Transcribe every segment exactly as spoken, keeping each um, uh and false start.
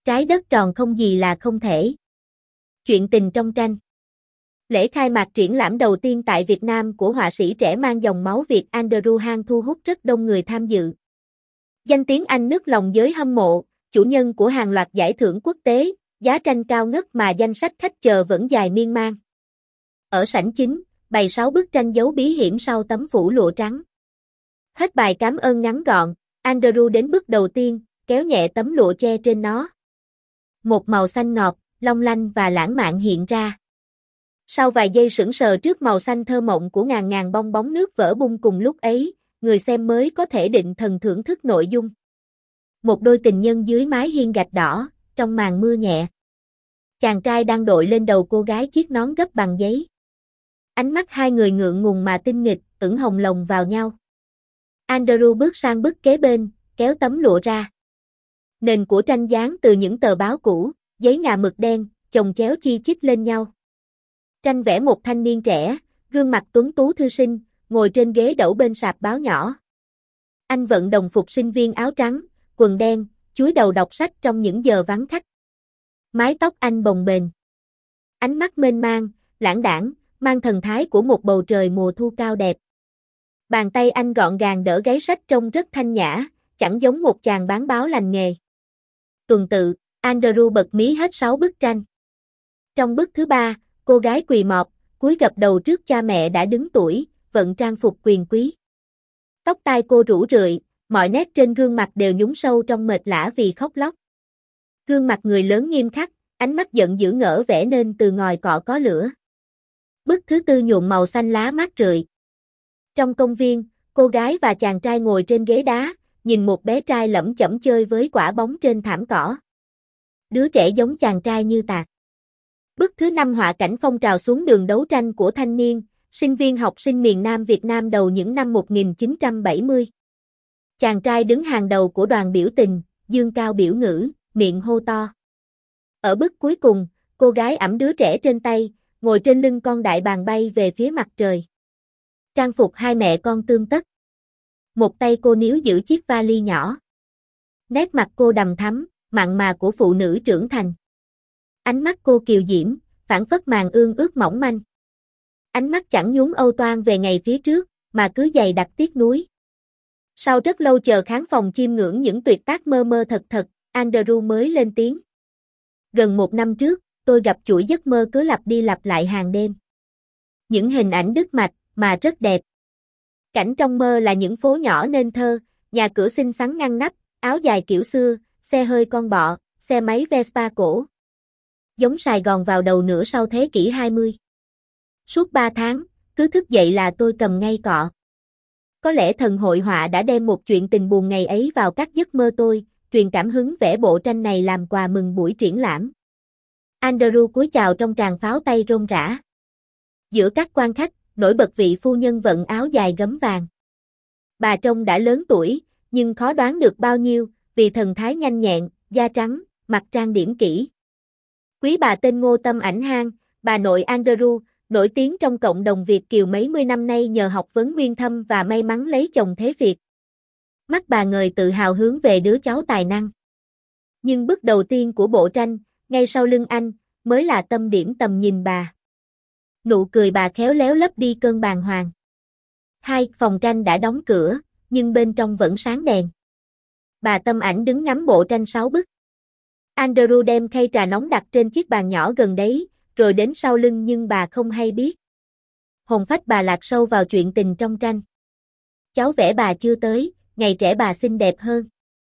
Trái đất tròn không gì là không thể. Chuyện tình trong tranh. Lễ khai mạc triển lãm đầu tiên tại Việt Nam của họa sĩ trẻ mang dòng máu Việt Andrew Han thu hút rất đông người tham dự. Danh tiếng anh nức lòng giới hâm mộ, chủ nhân của hàng loạt giải thưởng quốc tế, giá tranh cao ngất mà danh sách khách chờ vẫn dài miên man. Ở sảnh chính, bày sáu bức tranh giấu bí hiểm sau tấm phủ lụa trắng. Hết bài cảm ơn ngắn gọn, Andrew đến bức đầu tiên, kéo nhẹ tấm lụa che trên nó. Một màu xanh ngọt, long lanh và lãng mạn hiện ra. Sau vài giây sững sờ trước màu xanh thơ mộng của ngàn ngàn bong bóng nước vỡ bung cùng lúc ấy, người xem mới có thể định thần thưởng thức nội dung. Một đôi tình nhân dưới mái hiên gạch đỏ, trong màn mưa nhẹ. Chàng trai đang đội lên đầu cô gái chiếc nón gấp bằng giấy. Ánh mắt hai người ngượng ngùng mà tinh nghịch, ửng hồng lồng vào nhau. Andrew bước sang bức kế bên, kéo tấm lụa ra. Nền của tranh dán từ những tờ báo cũ, giấy ngà mực đen, chồng chéo chi chít lên nhau. Tranh vẽ một thanh niên trẻ, gương mặt tuấn tú thư sinh, ngồi trên ghế đẩu bên sạp báo nhỏ. Anh vận đồng phục sinh viên áo trắng, quần đen, chúi đầu đọc sách trong những giờ vắng khách. Mái tóc anh bồng bềnh. Ánh mắt mênh mang, lãng đãng, mang thần thái của một bầu trời mùa thu cao đẹp. Bàn tay anh gọn gàng đỡ gáy sách trông rất thanh nhã, chẳng giống một chàng bán báo lành nghề. Tuần tự, Andrew bật mí hết sáu bức tranh. Trong bức thứ ba, cô gái quỳ mọp, cúi gập đầu trước cha mẹ đã đứng tuổi, vận trang phục quyền quý. Tóc tai cô rủ rượi, mọi nét trên gương mặt đều nhúng sâu trong mệt lả vì khóc lóc. Gương mặt người lớn nghiêm khắc, ánh mắt giận dữ ngỡ vẽ nên từ ngòi cọ có lửa. Bức thứ tư nhuộm màu xanh lá mát rượi. Trong công viên, cô gái và chàng trai ngồi trên ghế đá, nhìn một bé trai lẩm chẩm chơi với quả bóng trên thảm cỏ. Đứa trẻ giống chàng trai như tạc. Bức thứ năm họa cảnh phong trào xuống đường đấu tranh của thanh niên, sinh viên học sinh miền Nam Việt Nam đầu những năm một nghìn chín trăm bảy mươi. Chàng trai đứng hàng đầu của đoàn biểu tình, dương cao biểu ngữ, miệng hô to. Ở bức cuối cùng, cô gái ẵm đứa trẻ trên tay, ngồi trên lưng con đại bàng bay về phía mặt trời. Trang phục hai mẹ con tươm tất. Một tay cô níu giữ chiếc vali nhỏ. Nét mặt cô đằm thắm, mặn mà của phụ nữ trưởng thành. Ánh mắt cô kiều diễm, phảng phất màn ương ướt mỏng manh. Ánh mắt chẳng nhún âu toan về ngày phía trước, mà cứ dày đặc tiếc nuối. Sau rất lâu chờ khán phòng chiêm ngưỡng những tuyệt tác mơ mơ thật thật, Andrew mới lên tiếng. Gần một năm trước, tôi gặp chuỗi giấc mơ cứ lặp đi lặp lại hàng đêm. Những hình ảnh đứt mạch, mà rất đẹp. Cảnh trong mơ là những phố nhỏ nên thơ, nhà cửa xinh xắn ngăn nắp, áo dài kiểu xưa, xe hơi con bọ, xe máy Vespa cổ. Giống Sài Gòn vào đầu nửa sau thế kỷ hai mươi. Suốt ba tháng, cứ thức dậy là tôi cầm ngay cọ. Có lẽ thần hội họa đã đem một chuyện tình buồn ngày ấy vào các giấc mơ tôi, truyền cảm hứng vẽ bộ tranh này làm quà mừng buổi triển lãm. Andrew cúi chào trong tràng pháo tay rôm rã. Giữa các quan khách, nổi bật vị phu nhân vận áo dài gấm vàng. Bà trông đã lớn tuổi, nhưng khó đoán được bao nhiêu, vì thần thái nhanh nhẹn, da trắng, mặt trang điểm kỹ. Quý bà tên Ngô Tâm Ảnh Han, bà nội Andrew, nổi tiếng trong cộng đồng Việt kiều mấy mươi năm nay nhờ học vấn uyên thâm và may mắn lấy chồng thế Việt. Mắt bà ngời tự hào hướng về đứa cháu tài năng. Nhưng bức đầu tiên của bộ tranh, ngay sau lưng anh, mới là tâm điểm tầm nhìn bà. Nụ cười bà khéo léo lấp đi cơn bàng hoàng. Hai, phòng tranh đã đóng cửa, nhưng bên trong vẫn sáng đèn. Bà Tâm Ảnh đứng ngắm bộ tranh sáu bức. Andrew đem khay trà nóng đặt trên chiếc bàn nhỏ gần đấy, rồi đến sau lưng nhưng bà không hay biết. Hồn phách bà lạc sâu vào chuyện tình trong tranh. Cháu vẽ bà chưa tới, ngày trẻ bà xinh đẹp hơn.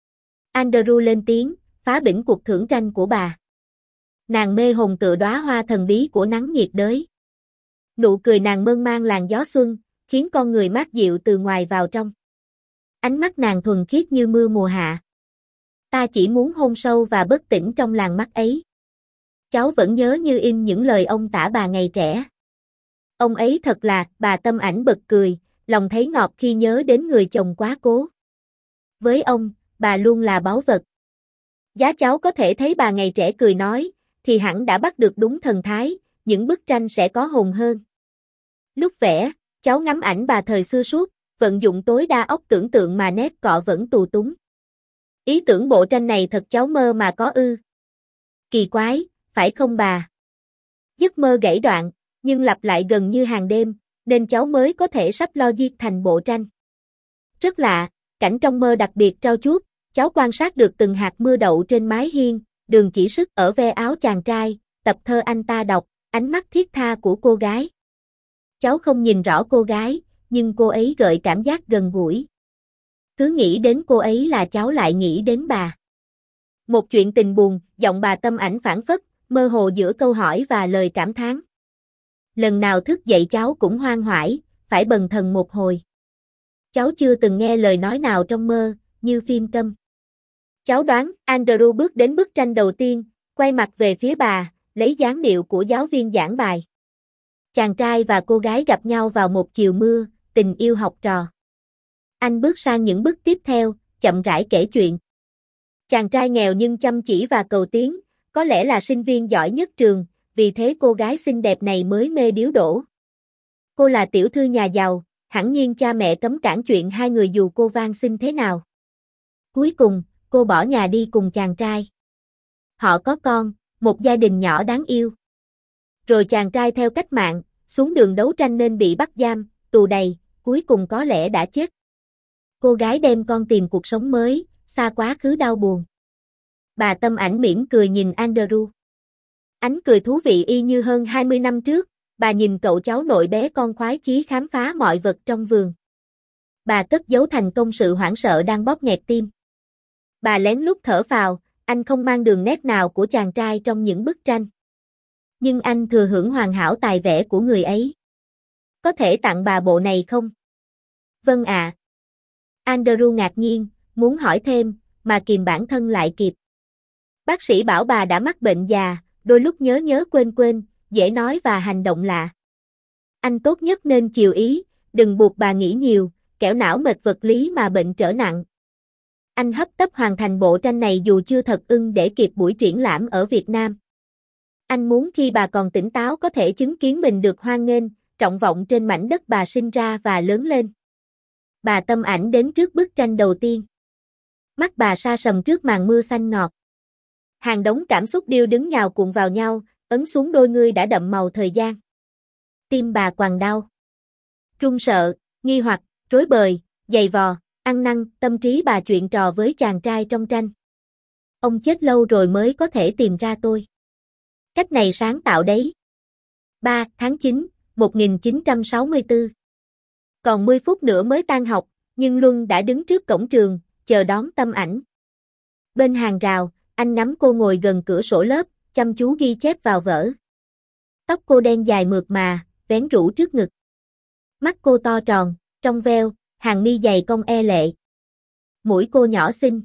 Andrew lên tiếng, phá bĩnh cuộc thưởng tranh của bà. Nàng mê hồn tựa đóa hoa thần bí của nắng nhiệt đới. Nụ cười nàng mơn man làn gió xuân, khiến con người mát dịu từ ngoài vào trong. Ánh mắt nàng thuần khiết như mưa mùa hạ. Ta chỉ muốn hôn sâu và bất tỉnh trong làn mắt ấy. Cháu vẫn nhớ như in những lời ông tả bà ngày trẻ. Ông ấy thật là, bà Tâm Ảnh bật cười, lòng thấy ngọt khi nhớ đến người chồng quá cố. Với ông, bà luôn là báu vật. Giá cháu có thể thấy bà ngày trẻ cười nói, thì hẳn đã bắt được đúng thần thái, những bức tranh sẽ có hồn hơn. Lúc vẽ, cháu ngắm ảnh bà thời xưa suốt, vận dụng tối đa óc tưởng tượng mà nét cọ vẫn tù túng. Ý tưởng bộ tranh này thật cháu mơ mà có ư. Kỳ quái, phải không bà? Giấc mơ gãy đoạn, nhưng lặp lại gần như hàng đêm, nên cháu mới có thể sắp logic thành bộ tranh. Rất lạ, cảnh trong mơ đặc biệt trau chuốt, cháu quan sát được từng hạt mưa đậu trên mái hiên, đường chỉ sức ở ve áo chàng trai, tập thơ anh ta đọc, ánh mắt thiết tha của cô gái. Cháu không nhìn rõ cô gái, nhưng cô ấy gợi cảm giác gần gũi. Cứ nghĩ đến cô ấy là cháu lại nghĩ đến bà. Một chuyện tình buồn, giọng bà Tâm Ảnh phảng phất, mơ hồ giữa câu hỏi và lời cảm thán. Lần nào thức dậy cháu cũng hoang hoải, phải bần thần một hồi. Cháu chưa từng nghe lời nói nào trong mơ, như phim câm. Cháu đoán, Andrew bước đến bức tranh đầu tiên, quay mặt về phía bà, lấy dáng điệu của giáo viên giảng bài. Chàng trai và cô gái gặp nhau vào một chiều mưa, tình yêu học trò. Anh bước sang những bức tiếp theo, chậm rãi kể chuyện. Chàng trai nghèo nhưng chăm chỉ và cầu tiến, có lẽ là sinh viên giỏi nhất trường, vì thế cô gái xinh đẹp này mới mê điếu đổ. Cô là tiểu thư nhà giàu, hẳn nhiên cha mẹ cấm cản chuyện hai người dù cô van xin thế nào. Cuối cùng, cô bỏ nhà đi cùng chàng trai. Họ có con, một gia đình nhỏ đáng yêu. Rồi chàng trai theo cách mạng, xuống đường đấu tranh nên bị bắt giam, tù đầy, cuối cùng có lẽ đã chết. Cô gái đem con tìm cuộc sống mới, xa quá khứ đau buồn. Bà Tâm Ảnh mỉm cười nhìn Andrew. Ánh cười thú vị y như hơn hai mươi năm trước, bà nhìn cậu cháu nội bé con khoái chí khám phá mọi vật trong vườn. Bà cất giấu thành công sự hoảng sợ đang bóp nghẹt tim. Bà lén lút thở phào, anh không mang đường nét nào của chàng trai trong những bức tranh. Nhưng anh thừa hưởng hoàn hảo tài vẽ của người ấy. Có thể tặng bà bộ này không? Vâng ạ. À. Andrew ngạc nhiên, muốn hỏi thêm, mà kìm bản thân lại kịp. Bác sĩ bảo bà đã mắc bệnh già, đôi lúc nhớ nhớ quên quên, dễ nói và hành động lạ. Anh tốt nhất nên chiều ý, đừng buộc bà nghĩ nhiều, kẻo não mệt vật lý mà bệnh trở nặng. Anh hấp tấp hoàn thành bộ tranh này dù chưa thật ưng để kịp buổi triển lãm ở Việt Nam. Anh muốn khi bà còn tỉnh táo có thể chứng kiến mình được hoan nghênh, trọng vọng trên mảnh đất bà sinh ra và lớn lên. Bà Tâm Ảnh đến trước bức tranh đầu tiên. Mắt bà sa sầm trước màn mưa xanh ngọt. Hàng đống cảm xúc điêu đứng nhào cuộn vào nhau, ấn xuống đôi ngươi đã đậm màu thời gian. Tim bà quằn đau. Run sợ, nghi hoặc, rối bời, dày vò, ăn năn, tâm trí bà chuyện trò với chàng trai trong tranh. Ông chết lâu rồi mới có thể tìm ra tôi. Cách này sáng tạo đấy. ba tháng chín, một nghìn chín trăm sáu mươi tư. Còn mười phút nữa mới tan học, nhưng Luân đã đứng trước cổng trường, chờ đón Tâm Ảnh. Bên hàng rào, anh ngắm cô ngồi gần cửa sổ lớp, chăm chú ghi chép vào vở. Tóc cô đen dài mượt mà, vén rũ trước ngực. Mắt cô to tròn, trong veo, hàng mi dày cong e lệ. Mũi cô nhỏ xinh.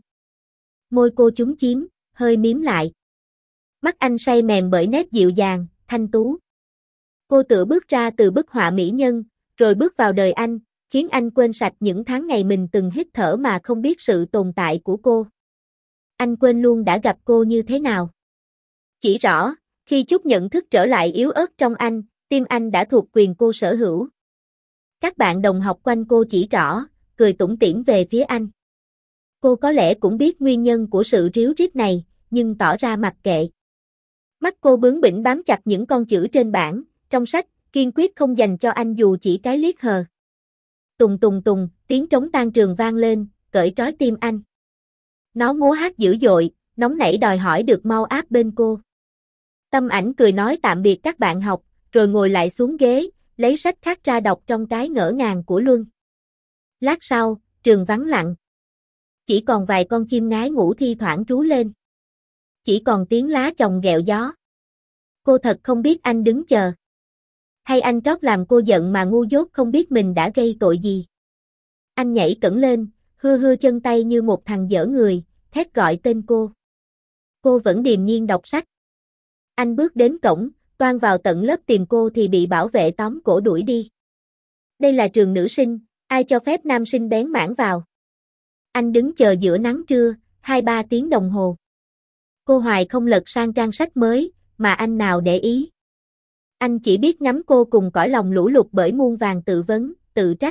Môi cô chúm chím, hơi mím lại. Mắt anh say mềm bởi nét dịu dàng, thanh tú. Cô tựa bước ra từ bức họa mỹ nhân, rồi bước vào đời anh, khiến anh quên sạch những tháng ngày mình từng hít thở mà không biết sự tồn tại của cô. Anh quên luôn đã gặp cô như thế nào. Chỉ rõ, khi chút nhận thức trở lại yếu ớt trong anh, tim anh đã thuộc quyền cô sở hữu. Các bạn đồng học quanh cô chỉ rõ, cười tủm tỉm về phía anh. Cô có lẽ cũng biết nguyên nhân của sự ríu rít này, nhưng tỏ ra mặc kệ. Mắt cô bướng bỉnh bám chặt những con chữ trên bảng, trong sách, kiên quyết không dành cho anh dù chỉ cái liếc hờ. Tùng tùng tùng, tiếng trống tan trường vang lên, cởi trói tim anh. Nó múa hát dữ dội, nóng nảy đòi hỏi được mau áp bên cô. Tâm Ảnh cười nói tạm biệt các bạn học, rồi ngồi lại xuống ghế, lấy sách khác ra đọc trong cái ngỡ ngàng của Luân. Lát sau, trường vắng lặng. Chỉ còn vài con chim ngái ngủ thi thoảng trú lên. Chỉ còn tiếng lá chồng ghẹo gió. Cô thật không biết anh đứng chờ. Hay anh trót làm cô giận mà ngu dốt không biết mình đã gây tội gì. Anh nhảy cẫng lên, hưa hưa chân tay như một thằng dở người, thét gọi tên cô. Cô vẫn điềm nhiên đọc sách. Anh bước đến cổng, toan vào tận lớp tìm cô thì bị bảo vệ tóm cổ đuổi đi. Đây là trường nữ sinh, ai cho phép nam sinh bén mảng vào. Anh đứng chờ giữa nắng trưa, hai ba tiếng đồng hồ. Cô hoài không lật sang trang sách mới, mà anh nào để ý. Anh chỉ biết ngắm cô cùng cõi lòng lũ lụt bởi muôn vàng tự vấn, tự trách.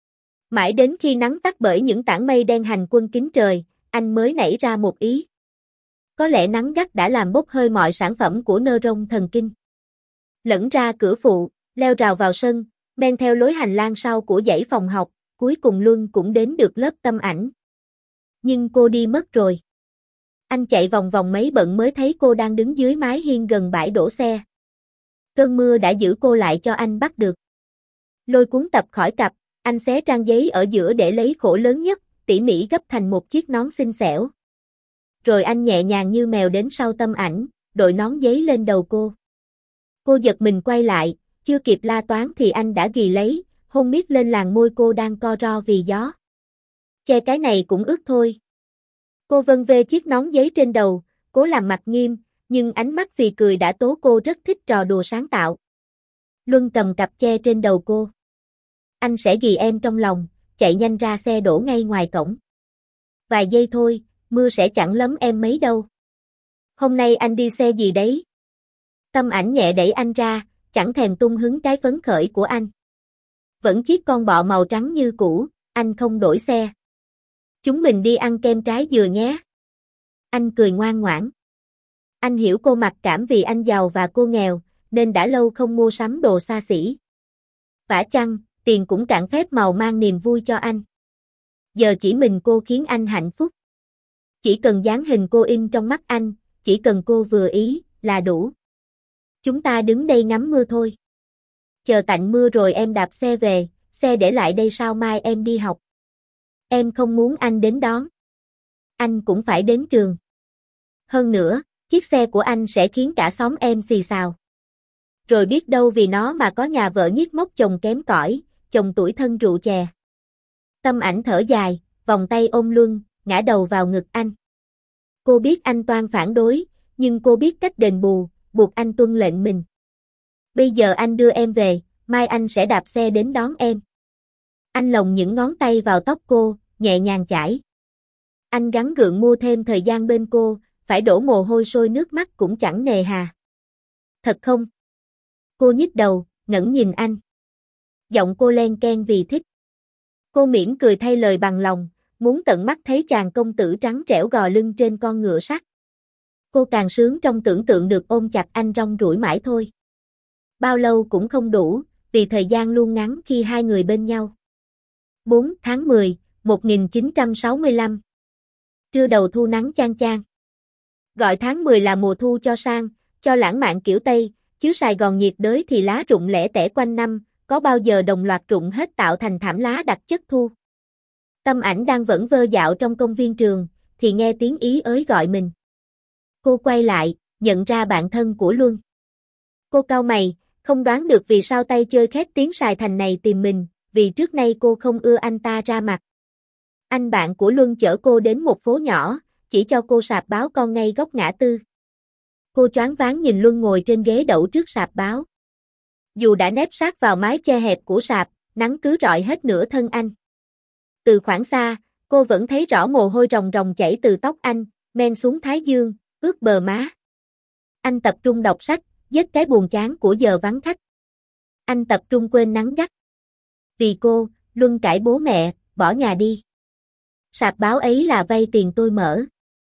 Mãi đến khi nắng tắt bởi những tảng mây đen hành quân kín trời, anh mới nảy ra một ý. Có lẽ nắng gắt đã làm bốc hơi mọi sản phẩm của nơ rông thần kinh. Lẫn ra cửa phụ, leo rào vào sân, men theo lối hành lang sau của dãy phòng học, cuối cùng Luân cũng đến được lớp Tâm Ảnh. Nhưng cô đi mất rồi. Anh chạy vòng vòng mấy bận mới thấy cô đang đứng dưới mái hiên gần bãi đổ xe. Cơn mưa đã giữ cô lại cho anh bắt được. Lôi cuốn tập khỏi cặp, anh xé trang giấy ở giữa để lấy khổ lớn nhất, tỉ mỉ gấp thành một chiếc nón xinh xẻo. Rồi anh nhẹ nhàng như mèo đến sau Tâm Ảnh, đội nón giấy lên đầu cô. Cô giật mình quay lại, chưa kịp la toán thì anh đã ghì lấy, hôn miết lên làn môi cô đang co ro vì gió. Che cái này cũng ướt thôi. Cô vân vê chiếc nón giấy trên đầu, cố làm mặt nghiêm, nhưng ánh mắt phì cười đã tố cô rất thích trò đùa sáng tạo. Luân cầm cặp che trên đầu cô. Anh sẽ ghì em trong lòng, chạy nhanh ra xe đổ ngay ngoài cổng. Vài giây thôi, mưa sẽ chẳng lấm em mấy đâu. Hôm nay anh đi xe gì đấy? Tâm Ảnh nhẹ đẩy anh ra, chẳng thèm tung hứng cái phấn khởi của anh. Vẫn chiếc con bọ màu trắng như cũ, anh không đổi xe. Chúng mình đi ăn kem trái dừa nhé. Anh cười ngoan ngoãn. Anh hiểu cô mặc cảm vì anh giàu và cô nghèo, nên đã lâu không mua sắm đồ xa xỉ. Vả chăng, tiền cũng cạn phép màu mang niềm vui cho anh. Giờ chỉ mình cô khiến anh hạnh phúc. Chỉ cần dáng hình cô in trong mắt anh, chỉ cần cô vừa ý, là đủ. Chúng ta đứng đây ngắm mưa thôi. Chờ tạnh mưa rồi em đạp xe về, xe để lại đây sao mai em đi học. Em không muốn anh đến đón. Anh cũng phải đến trường. Hơn nữa, chiếc xe của anh sẽ khiến cả xóm em xì xào. Rồi biết đâu vì nó mà có nhà vợ nhiếc móc chồng kém cỏi, chồng tủi thân rượu chè. Tâm Ảnh thở dài, vòng tay ôm Luân, ngã đầu vào ngực anh. Cô biết anh toan phản đối, nhưng cô biết cách đền bù, buộc anh tuân lệnh mình. Bây giờ anh đưa em về, mai anh sẽ đạp xe đến đón em. Anh lồng những ngón tay vào tóc cô, nhẹ nhàng chải. Anh gắng gượng mua thêm thời gian bên cô, phải đổ mồ hôi sôi nước mắt cũng chẳng nề hà. Thật không? Cô nhích đầu, ngẩng nhìn anh. Giọng cô len ken vì thích. Cô mỉm cười thay lời bằng lòng, muốn tận mắt thấy chàng công tử trắng trẻo gò lưng trên con ngựa sắt. Cô càng sướng trong tưởng tượng được ôm chặt anh rong ruổi mãi thôi. Bao lâu cũng không đủ, vì thời gian luôn ngắn khi hai người bên nhau. bốn tháng mười, một nghìn chín trăm sáu mươi lăm. Trưa đầu thu nắng chang chang. Gọi tháng mười là mùa thu cho sang, cho lãng mạn kiểu Tây, chứ Sài Gòn nhiệt đới thì lá rụng lẻ tẻ quanh năm, có bao giờ đồng loạt rụng hết tạo thành thảm lá đặc chất thu. Tâm Ảnh đang vẫn vơ dạo trong công viên trường, thì nghe tiếng ý ới gọi mình. Cô quay lại, nhận ra bạn thân của Luân. Cô cau mày, không đoán được vì sao tay chơi khét tiếng Sài Thành này tìm mình, vì trước nay cô không ưa anh ta ra mặt. Anh bạn của Luân chở cô đến một phố nhỏ, chỉ cho cô sạp báo con ngay góc ngã tư. Cô choáng váng nhìn Luân ngồi trên ghế đậu trước sạp báo. Dù đã nép sát vào mái che hẹp của sạp, nắng cứ rọi hết nửa thân anh. Từ khoảng xa, cô vẫn thấy rõ mồ hôi ròng ròng chảy từ tóc anh, men xuống thái dương, ướt bờ má. Anh tập trung đọc sách, vết cái buồn chán của giờ vắng khách. Anh tập trung quên nắng gắt. Vì cô, Luân cãi bố mẹ, bỏ nhà đi. Sạp báo ấy là vay tiền tôi mở.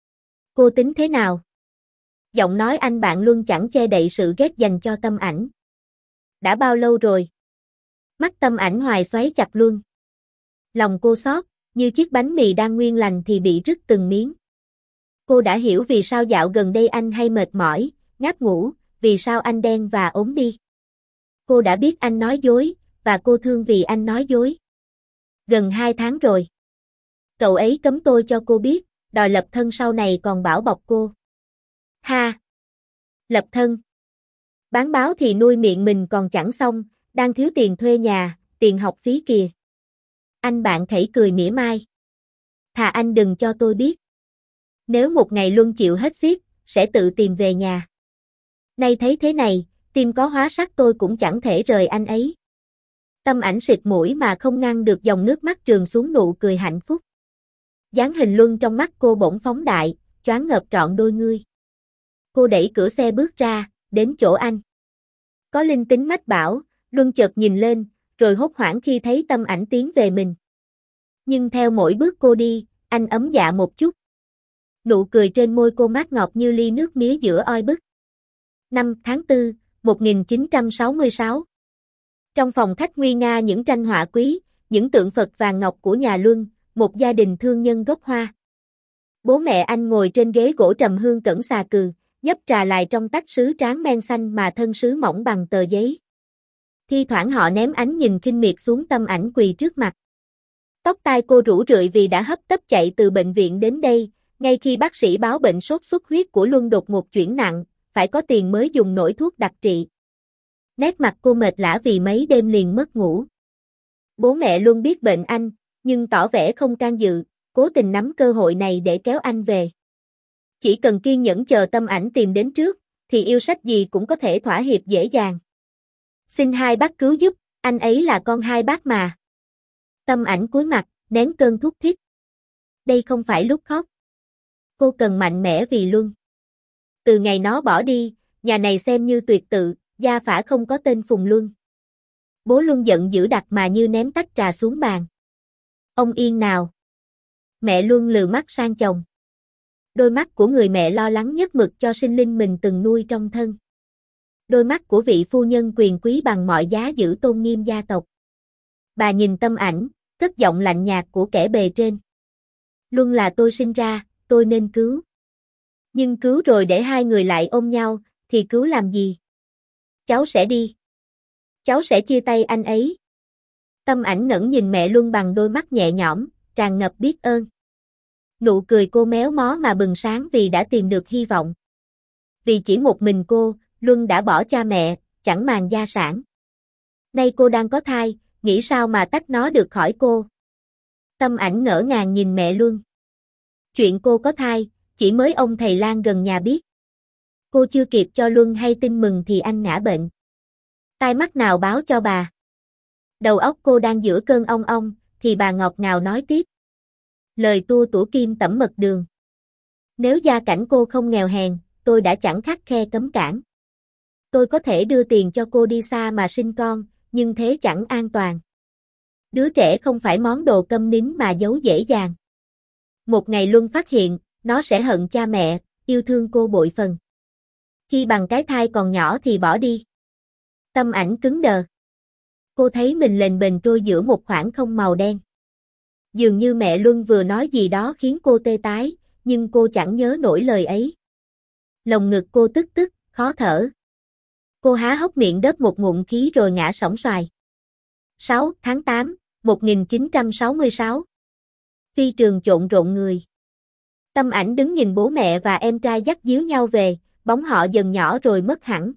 Cô tính thế nào? Giọng nói anh bạn Luân chẳng che đậy sự ghét dành cho Tâm Ảnh. Đã bao lâu rồi? Mắt Tâm Ảnh hoài xoáy chặt Luân. Lòng cô xót, như chiếc bánh mì đang nguyên lành thì bị rứt từng miếng. Cô đã hiểu vì sao dạo gần đây anh hay mệt mỏi, ngáp ngủ, vì sao anh đen và ốm đi. Cô đã biết anh nói dối, và cô thương vì anh nói dối. Gần hai tháng rồi. Cậu ấy cấm tôi cho cô biết, đòi lập thân sau này còn bảo bọc cô. Ha! Lập thân. Bán báo thì nuôi miệng mình còn chẳng xong, đang thiếu tiền thuê nhà, tiền học phí kìa. Anh bạn khẩy cười mỉa mai. Thà anh đừng cho tôi biết. Nếu một ngày Luân chịu hết xiết, sẽ tự tìm về nhà. Nay thấy thế này, tim có hóa sắt tôi cũng chẳng thể rời anh ấy. Tâm Ảnh xịt mũi mà không ngăn được dòng nước mắt trườn xuống nụ cười hạnh phúc. Dáng hình Luân trong mắt cô bỗng phóng đại, choáng ngợp trọn đôi ngươi. Cô đẩy cửa xe bước ra, đến chỗ anh. Có linh tính mách bảo, Luân chợt nhìn lên, rồi hốt hoảng khi thấy Tâm Ảnh tiến về mình. Nhưng theo mỗi bước cô đi, anh ấm dạ một chút. Nụ cười trên môi cô mát ngọt như ly nước mía giữa oi bức. năm tháng tư, một nghìn chín trăm sáu mươi sáu. Trong phòng khách nguy nga những tranh họa quý, những tượng Phật vàng ngọc của nhà Luân, một gia đình thương nhân gốc Hoa. Bố mẹ anh ngồi trên ghế gỗ trầm hương cẩn xà cừ, nhấp trà lại trong tách sứ tráng men xanh mà thân sứ mỏng bằng tờ giấy. Thi thoảng họ ném ánh nhìn khinh miệt xuống Tâm Ảnh quỳ trước mặt. Tóc tai cô rũ rượi vì đã hấp tấp chạy từ bệnh viện đến đây, ngay khi bác sĩ báo bệnh sốt xuất huyết của Luân đột ngột chuyển nặng, phải có tiền mới dùng nổi thuốc đặc trị. Nét mặt cô mệt lả vì mấy đêm liền mất ngủ. Bố mẹ luôn biết bệnh anh, nhưng tỏ vẻ không can dự, cố tình nắm cơ hội này để kéo anh về. Chỉ cần kiên nhẫn chờ Tâm Ảnh tìm đến trước, thì yêu sách gì cũng có thể thỏa hiệp dễ dàng. Xin hai bác cứu giúp, anh ấy là con hai bác mà. Tâm Ảnh cúi mặt, nén cơn thút thít. Đây không phải lúc khóc. Cô cần mạnh mẽ vì Luân. Từ ngày nó bỏ đi, nhà này xem như tuyệt tự, gia phả không có tên Phùng Luân. Bố Luân giận dữ đặt mà như ném tách trà xuống bàn. Ông yên nào. Mẹ Luân lừ mắt sang chồng. Đôi mắt của người mẹ lo lắng nhất mực cho sinh linh mình từng nuôi trong thân. Đôi mắt của vị phu nhân quyền quý bằng mọi giá giữ tôn nghiêm gia tộc. Bà nhìn Tâm Ảnh, cất giọng lạnh nhạt của kẻ bề trên. Luân là tôi sinh ra, tôi nên cứu. Nhưng cứu rồi để hai người lại ôm nhau, thì cứu làm gì? Cháu sẽ đi. Cháu sẽ chia tay anh ấy. Tâm Ảnh ngẩng nhìn mẹ Luân bằng đôi mắt nhẹ nhõm, tràn ngập biết ơn. Nụ cười cô méo mó mà bừng sáng vì đã tìm được hy vọng. Vì chỉ một mình cô, Luân đã bỏ cha mẹ, chẳng màng gia sản. Nay cô đang có thai, nghĩ sao mà tách nó được khỏi cô? Tâm Ảnh ngỡ ngàng nhìn mẹ Luân. Chuyện cô có thai, chỉ mới ông thầy lang gần nhà biết. Cô chưa kịp cho Luân hay tin mừng thì anh ngã bệnh. Tai mắt nào báo cho bà? Đầu óc cô đang giữa cơn ong ong, thì bà ngọt ngào nói tiếp. Lời tua tủa kim tẩm mật đường. Nếu gia cảnh cô không nghèo hèn, tôi đã chẳng khắt khe cấm cản. Tôi có thể đưa tiền cho cô đi xa mà sinh con, nhưng thế chẳng an toàn. Đứa trẻ không phải món đồ câm nín mà giấu dễ dàng. Một ngày Luân phát hiện, nó sẽ hận cha mẹ, yêu thương cô bội phần. Chi bằng cái thai còn nhỏ thì bỏ đi. Tâm Ảnh cứng đờ. Cô thấy mình lềnh bềnh trôi giữa một khoảng không màu đen. Dường như mẹ Luân vừa nói gì đó khiến cô tê tái, nhưng cô chẳng nhớ nổi lời ấy. Lồng ngực cô tức tức, khó thở. Cô há hốc miệng đớp một ngụm khí rồi ngã sóng xoài. sáu tháng tám, một nghìn chín trăm sáu mươi sáu. Phi trường trộn rộn người. Tâm Ảnh đứng nhìn bố mẹ và em trai dắt díu nhau về, bóng họ dần nhỏ rồi mất hẳn.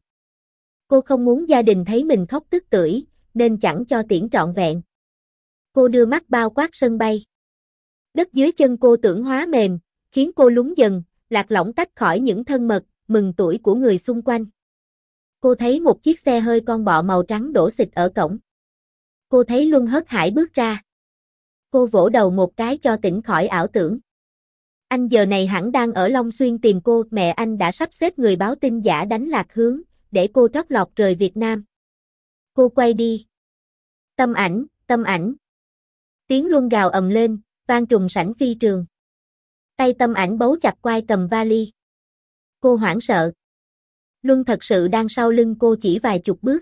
Cô không muốn gia đình thấy mình khóc tức tưởi, nên chẳng cho tiễn trọn vẹn. Cô đưa mắt bao quát sân bay. Đất dưới chân cô tưởng hóa mềm, khiến cô lún dần, lạc lõng tách khỏi những thân mật, mừng tuổi của người xung quanh. Cô thấy một chiếc xe hơi con bọ màu trắng đổ xịch ở cổng. Cô thấy Luân hớt hải bước ra. Cô vỗ đầu một cái cho tỉnh khỏi ảo tưởng. Anh giờ này hẳn đang ở Long Xuyên tìm cô, mẹ anh đã sắp xếp người báo tin giả đánh lạc hướng, để cô trót lọt rời Việt Nam. Cô quay đi. Tâm Ảnh, Tâm Ảnh. Tiếng Luân gào ầm lên, vang trùng sảnh phi trường. Tay Tâm Ảnh bấu chặt quai cầm vali. Cô hoảng sợ. Luân thật sự đang sau lưng cô chỉ vài chục bước.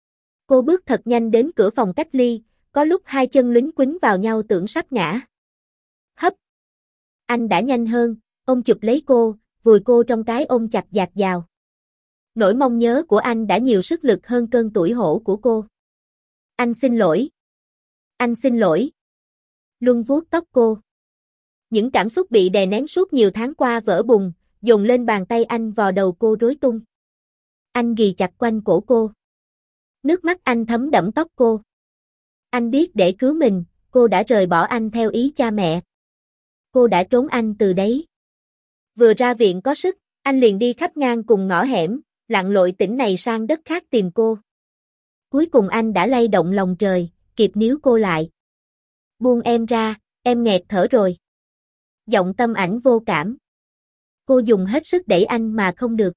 Cô bước thật nhanh đến cửa phòng cách ly, có lúc hai chân lính quýnh vào nhau tưởng sắp ngã. Hấp. Anh đã nhanh hơn, ôm chụp lấy cô, vùi cô trong cái ôm chặt dạt dào. Nỗi mong nhớ của anh đã nhiều sức lực hơn cơn tủi hổ của cô. Anh xin lỗi. Anh xin lỗi. Luân vuốt tóc cô. Những cảm xúc bị đè nén suốt nhiều tháng qua vỡ bùng, dồn lên bàn tay anh vò đầu cô rối tung. Anh ghì chặt quanh cổ cô. Nước mắt anh thấm đẫm tóc cô. Anh biết để cứu mình, cô đã rời bỏ anh theo ý cha mẹ. Cô đã trốn anh từ đấy. Vừa ra viện có sức, anh liền đi khắp ngang cùng ngõ hẻm, lặn lội tỉnh này sang đất khác tìm cô. Cuối cùng anh đã lay động lòng trời, kịp níu cô lại. Buông em ra, em nghẹt thở rồi. Giọng Tâm Ảnh vô cảm. Cô dùng hết sức đẩy anh mà không được.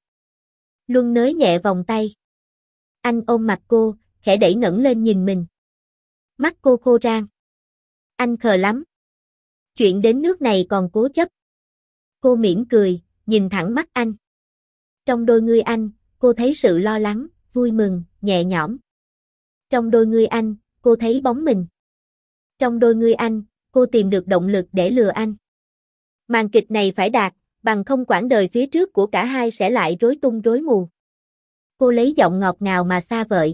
Luân nới nhẹ vòng tay. Anh ôm mặt cô, khẽ đẩy ngẩng lên nhìn mình. Mắt cô khô rang. Anh khờ lắm. Chuyện đến nước này còn cố chấp. Cô mỉm cười, nhìn thẳng mắt anh. Trong đôi ngươi anh, cô thấy sự lo lắng, vui mừng, nhẹ nhõm. Trong đôi ngươi anh, cô thấy bóng mình. Trong đôi ngươi anh, cô tìm được động lực để lừa anh. Màn kịch này phải đạt, bằng không quãng đời phía trước của cả hai sẽ lại rối tung rối mù. Cô lấy giọng ngọt ngào mà xa vời.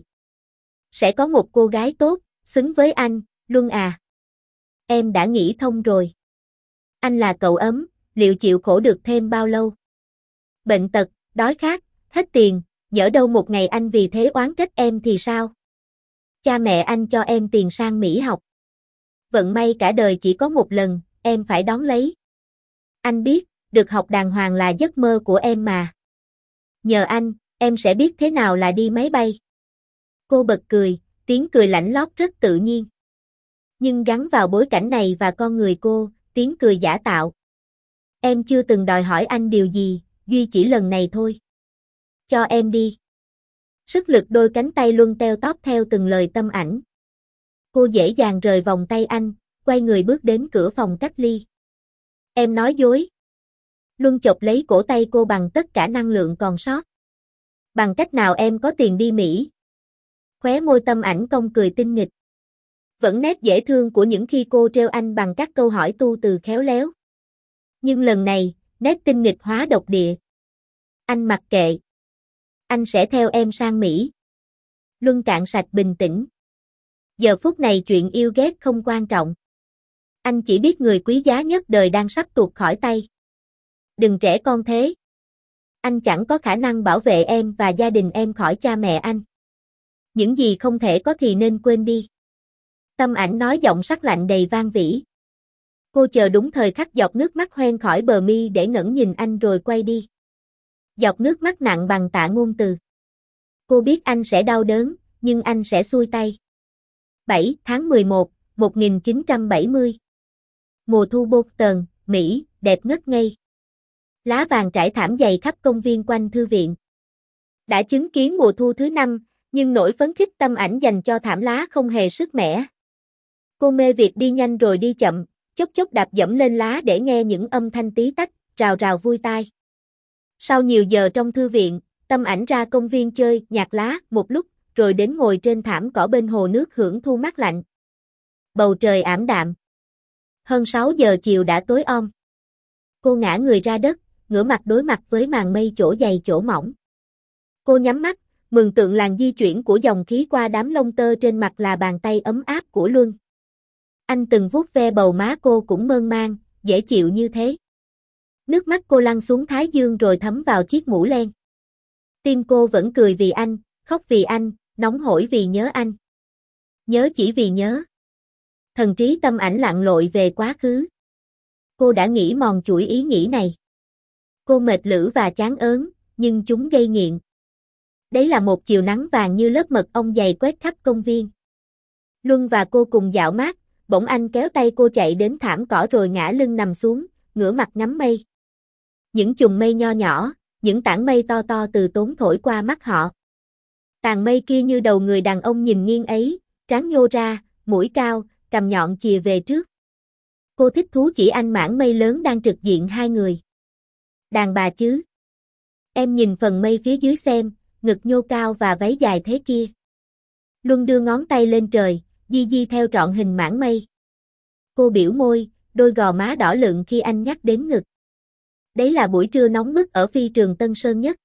Sẽ có một cô gái tốt, xứng với anh, Luân à. Em đã nghĩ thông rồi. Anh là cậu ấm, liệu chịu khổ được thêm bao lâu? Bệnh tật, đói khát, hết tiền, nhỡ đâu một ngày anh vì thế oán trách em thì sao? Cha mẹ anh cho em tiền sang Mỹ học. Vận may cả đời chỉ có một lần, em phải đón lấy. Anh biết, được học đàng hoàng là giấc mơ của em mà. Nhờ anh, em sẽ biết thế nào là đi máy bay. Cô bật cười, tiếng cười lạnh lót rất tự nhiên. Nhưng gắn vào bối cảnh này và con người cô, tiếng cười giả tạo. Em chưa từng đòi hỏi anh điều gì, duy chỉ lần này thôi. Cho em đi. Sức lực đôi cánh tay Luân teo tóp theo từng lời tâm ảnh. Cô dễ dàng rời vòng tay anh, quay người bước đến cửa phòng cách ly. Em nói dối. Luân chộp lấy cổ tay cô bằng tất cả năng lượng còn sót. Bằng cách nào em có tiền đi Mỹ? Khóe môi tâm ảnh cong cười tinh nghịch. Vẫn nét dễ thương của những khi cô trêu anh bằng các câu hỏi tu từ khéo léo. Nhưng lần này, nét tinh nghịch hóa độc địa. Anh mặc kệ. Anh sẽ theo em sang Mỹ. Luân cạn sạch bình tĩnh. Giờ phút này chuyện yêu ghét không quan trọng. Anh chỉ biết người quý giá nhất đời đang sắp tuột khỏi tay. Đừng trẻ con thế. Anh chẳng có khả năng bảo vệ em và gia đình em khỏi cha mẹ anh. Những gì không thể có thì nên quên đi. Tâm ảnh nói giọng sắc lạnh đầy vang vỉ. Cô chờ đúng thời khắc giọt nước mắt hoen khỏi bờ mi để ngẩng nhìn anh rồi quay đi. Giọt nước mắt nặng bằng tạ ngôn từ. Cô biết anh sẽ đau đớn, nhưng anh sẽ xuôi tay. bảy tháng mười một, một nghìn chín trăm bảy mươi. Mùa thu Boston, Mỹ, đẹp ngất ngây. Lá vàng trải thảm dày khắp công viên quanh thư viện. Đã chứng kiến mùa thu thứ năm, nhưng nỗi phấn khích tâm ảnh dành cho thảm lá không hề sức mẻ. Cô mê việc đi nhanh rồi đi chậm, chốc chốc đạp dẫm lên lá để nghe những âm thanh tí tách, rào rào vui tai. Sau nhiều giờ trong thư viện, tâm ảnh ra công viên chơi nhạc lá một lúc, rồi đến ngồi trên thảm cỏ bên hồ nước hưởng thu mát lạnh. Bầu trời ảm đạm. Hơn sáu giờ chiều đã tối om. Cô ngã người ra đất, ngửa mặt đối mặt với màn mây chỗ dày chỗ mỏng. Cô nhắm mắt, mường tượng làn di chuyển của dòng khí qua đám lông tơ trên mặt là bàn tay ấm áp của Luân. Anh từng vuốt ve bầu má cô cũng mơn man, dễ chịu như thế. Nước mắt cô lăn xuống thái dương rồi thấm vào chiếc mũ len. Tim cô vẫn cười vì anh, khóc vì anh, nóng hổi vì nhớ anh. Nhớ chỉ vì nhớ. Thần trí tâm ảnh lặn lội về quá khứ. Cô đã nghĩ mòn chuỗi ý nghĩ này. Cô mệt lử và chán ớn, nhưng chúng gây nghiện. Đấy là một chiều nắng vàng như lớp mật ong dày quét khắp công viên. Luân và cô cùng dạo mát, bỗng anh kéo tay cô chạy đến thảm cỏ rồi ngã lưng nằm xuống, ngửa mặt ngắm mây. Những chùm mây nho nhỏ, những tảng mây to to từ tốn thổi qua mắt họ. Tàn mây kia như đầu người đàn ông nhìn nghiêng ấy, trán nhô ra, mũi cao, cằm nhọn chìa về trước. Cô thích thú chỉ anh mảng mây lớn đang trực diện hai người. Đàn bà chứ. Em nhìn phần mây phía dưới xem, ngực nhô cao và váy dài thế kia. Luân đưa ngón tay lên trời, di di theo trọn hình mảng mây. Cô biểu môi, đôi gò má đỏ lựng khi anh nhắc đến ngực. Đấy là buổi trưa nóng bức ở phi trường Tân Sơn Nhất.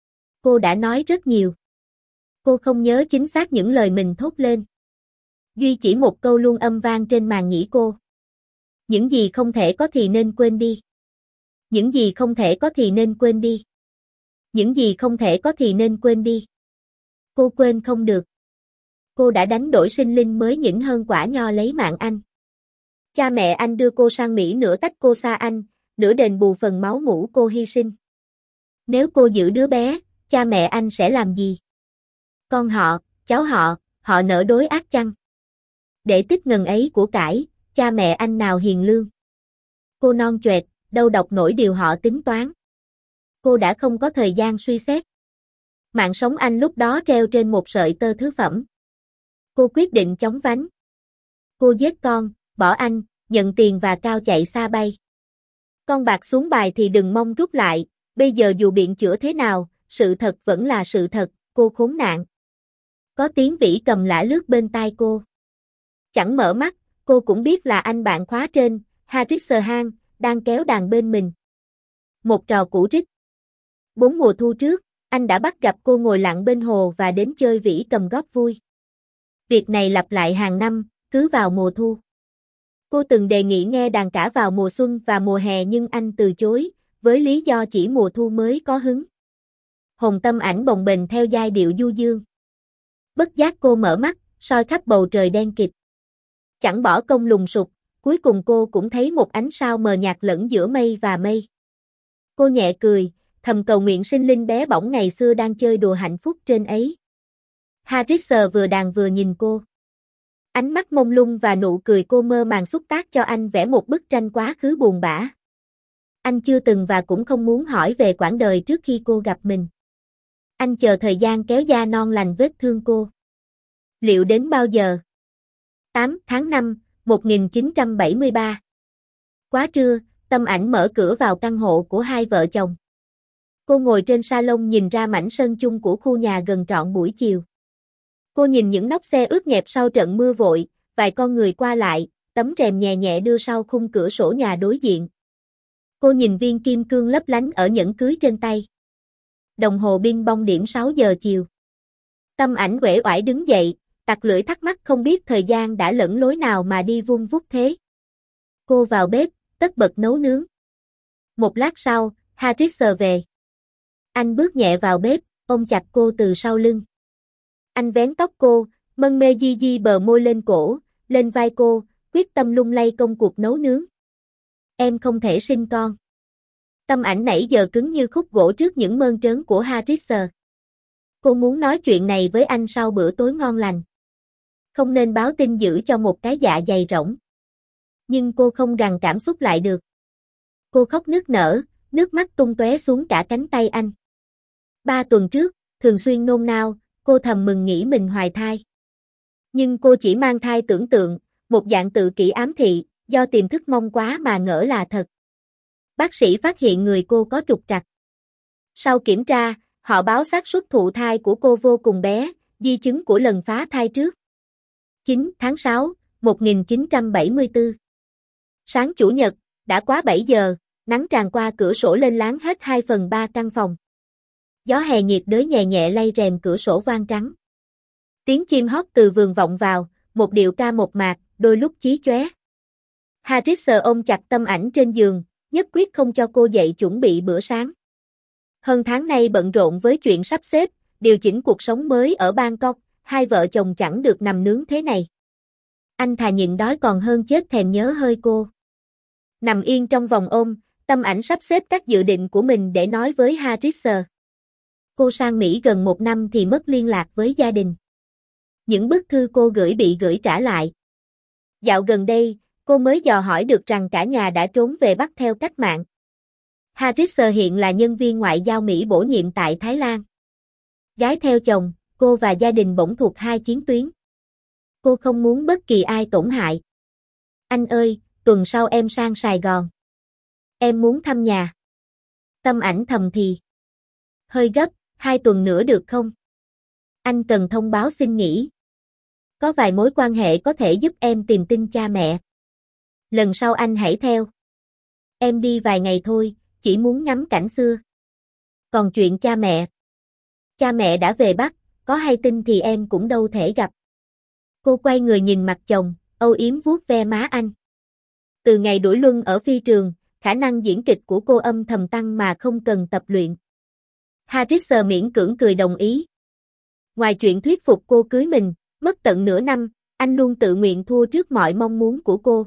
Cô đã nói rất nhiều. Cô không nhớ chính xác những lời mình thốt lên. Duy chỉ một câu luôn âm vang trên màn nhĩ cô. Những gì không thể có thì nên quên đi. Những gì không thể có thì nên quên đi. Những gì không thể có thì nên quên đi. Cô quên không được. Cô đã đánh đổi sinh linh mới nhỉnh hơn quả nho lấy mạng anh. Cha mẹ anh đưa cô sang Mỹ nửa tách cô xa anh, nửa đền bù phần máu mủ cô hy sinh. Nếu cô giữ đứa bé, cha mẹ anh sẽ làm gì? Con họ, cháu họ, họ nỡ đối ác chăng? Để tích ngần ấy của cải, cha mẹ anh nào hiền lương? Cô non choẹt, đâu đọc nổi điều họ tính toán. Cô đã không có thời gian suy xét. Mạng sống anh lúc đó treo trên một sợi tơ thứ phẩm. Cô quyết định chóng vánh. Cô giết con, bỏ anh, nhận tiền và cao chạy xa bay. Con bạc xuống bài thì đừng mong rút lại, bây giờ dù biện chữa thế nào, sự thật vẫn là sự thật, cô khốn nạn. Có tiếng Vĩ Cầm lả lướt bên tai cô. Chẳng mở mắt, cô cũng biết là anh bạn khóa trên, Harrison Han, đang kéo đàn bên mình. Một trò cũ rích. Bốn mùa thu trước, anh đã bắt gặp cô ngồi lặng bên hồ và đến chơi Vĩ Cầm góp vui. Việc này lặp lại hàng năm, cứ vào mùa thu. Cô từng đề nghị nghe đàn cả vào mùa xuân và mùa hè nhưng anh từ chối, với lý do chỉ mùa thu mới có hứng. Hồn Tâm Ảnh bồng bềnh theo giai điệu du dương. Bất giác cô mở mắt, soi khắp bầu trời đen kịt. Chẳng bỏ công lùng sục, cuối cùng cô cũng thấy một ánh sao mờ nhạt lẫn giữa mây và mây. Cô nhẹ cười, thầm cầu nguyện sinh linh bé bỏng ngày xưa đang chơi đùa hạnh phúc trên ấy. Harrison vừa đàn vừa nhìn cô. Ánh mắt mông lung và nụ cười cô mơ màng xúc tác cho anh vẽ một bức tranh quá khứ buồn bã. Anh chưa từng và cũng không muốn hỏi về quãng đời trước khi cô gặp mình. Anh chờ thời gian kéo da non lành vết thương cô. Liệu đến bao giờ? tám tháng năm, một nghìn chín trăm bảy mươi ba. Quá trưa, Tâm Ảnh mở cửa vào căn hộ của hai vợ chồng. Cô ngồi trên salon nhìn ra mảnh sân chung của khu nhà gần trọn buổi chiều. Cô nhìn những nóc xe ướt nhẹp sau trận mưa vội, vài con người qua lại, tấm rèm nhẹ nhẹ đưa sau khung cửa sổ nhà đối diện. Cô nhìn viên kim cương lấp lánh ở nhẫn cưới trên tay. Đồng hồ bing bong điểm sáu giờ chiều. Tâm Ảnh uể oải đứng dậy, tặc lưỡi thắc mắc không biết thời gian đã lẫn lối nào mà đi vun vút thế. Cô vào bếp, tất bật nấu nướng. Một lát sau, Harrison về. Anh bước nhẹ vào bếp, ôm chặt cô từ sau lưng. Anh vén tóc cô, mân mê di di bờ môi lên cổ, lên vai cô, quyết tâm lung lay công cuộc nấu nướng. Em không thể sinh con. Tâm Ảnh nãy giờ cứng như khúc gỗ trước những mơn trớn của Harrison. Cô muốn nói chuyện này với anh sau bữa tối ngon lành. Không nên báo tin dữ cho một cái dạ dày rỗng. Nhưng cô không gằn cảm xúc lại được. Cô khóc nức nở, nước mắt tung tóe xuống cả cánh tay anh. Ba tuần trước, thường xuyên nôn nao, cô thầm mừng nghĩ mình hoài thai. Nhưng cô chỉ mang thai tưởng tượng, một dạng tự kỷ ám thị, do tiềm thức mong quá mà ngỡ là thật. Bác sĩ phát hiện người cô có trục trặc. Sau kiểm tra, họ báo xác suất thụ thai của cô vô cùng bé, di chứng của lần phá thai trước. chín tháng sáu, một nghìn chín trăm bảy mươi tư. Sáng Chủ nhật, đã quá bảy giờ, nắng tràn qua cửa sổ lên láng hết hai phần ba căn phòng. Gió hè nhiệt đới nhẹ nhẹ lay rèm cửa sổ vang trắng. Tiếng chim hót từ vườn vọng vào, một điệu ca mộc mạc, đôi lúc chí chóe. Harrison ôm chặt Tâm Ảnh trên giường, nhất quyết không cho cô dậy chuẩn bị bữa sáng. Hơn tháng nay bận rộn với chuyện sắp xếp, điều chỉnh cuộc sống mới ở Bangkok, hai vợ chồng chẳng được nằm nướng thế này. Anh thà nhịn đói còn hơn chết thèm nhớ hơi cô. Nằm yên trong vòng ôm, Tâm Ảnh sắp xếp các dự định của mình để nói với Harrison. Cô sang Mỹ gần một năm thì mất liên lạc với gia đình. Những bức thư cô gửi bị gửi trả lại. Dạo gần đây, cô mới dò hỏi được rằng cả nhà đã trốn về Bắc theo cách mạng. Harrison hiện là nhân viên ngoại giao Mỹ bổ nhiệm tại Thái Lan. Gái theo chồng, cô và gia đình bỗng thuộc hai chiến tuyến. Cô không muốn bất kỳ ai tổn hại. Anh ơi, tuần sau em sang Sài Gòn. Em muốn thăm nhà. Tâm Ảnh thầm thì. Hơi gấp, hai tuần nữa được không? Anh cần thông báo xin nghỉ. Có vài mối quan hệ có thể giúp em tìm tin cha mẹ. Lần sau anh hãy theo. Em đi vài ngày thôi, chỉ muốn ngắm cảnh xưa. Còn chuyện cha mẹ. Cha mẹ đã về Bắc, có hay tin thì em cũng đâu thể gặp. Cô quay người nhìn mặt chồng, âu yếm vuốt ve má anh. Từ ngày đuổi luân ở phi trường, khả năng diễn kịch của cô âm thầm tăng mà không cần tập luyện. Harrison miễn cưỡng cười đồng ý. Ngoài chuyện thuyết phục cô cưới mình, mất tận nửa năm, anh luôn tự nguyện thua trước mọi mong muốn của cô.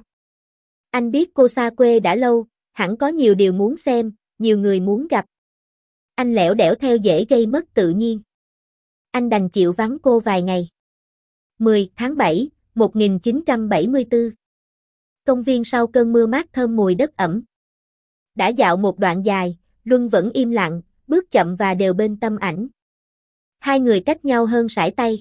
Anh biết cô xa quê đã lâu, hẳn có nhiều điều muốn xem, nhiều người muốn gặp. Anh lẻo đẻo theo dễ gây mất tự nhiên. Anh đành chịu vắng cô vài ngày. mười tháng bảy, một nghìn chín trăm bảy mươi tư. Công viên sau cơn mưa mát thơm mùi đất ẩm. Đã dạo một đoạn dài, Luân vẫn im lặng, bước chậm và đều bên Tâm Ảnh. Hai người cách nhau hơn sải tay.